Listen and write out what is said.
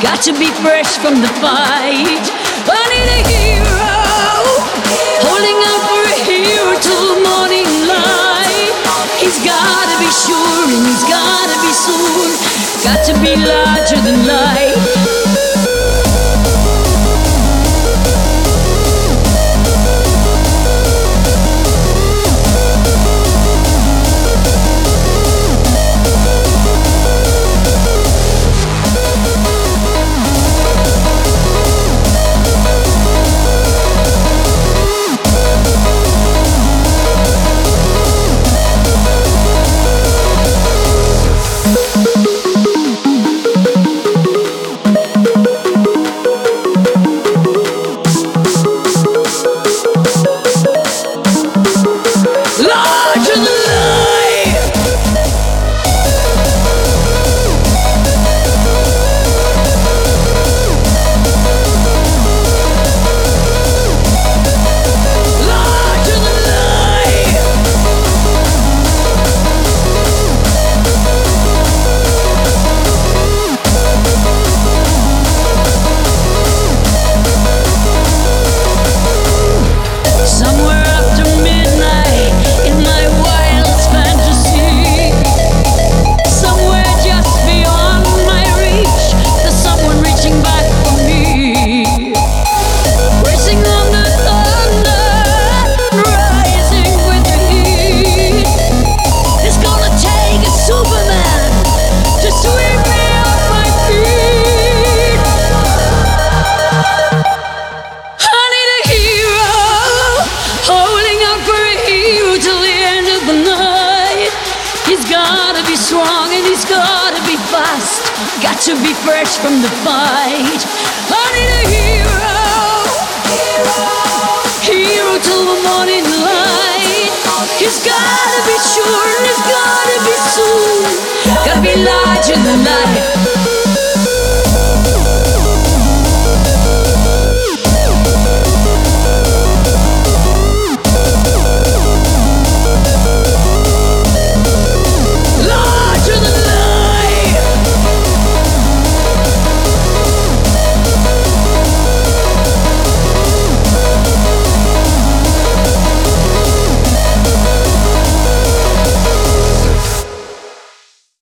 got to be fresh from the fight. I need a hero, holding out for a hero till the morning light. He's gotta be sure and he's gotta be soon, got to be larger than life. Got to be fresh from the fight. I need a hero, hero till the morning light. He's gotta be sure and he's gotta be soon, gotta be larger than life.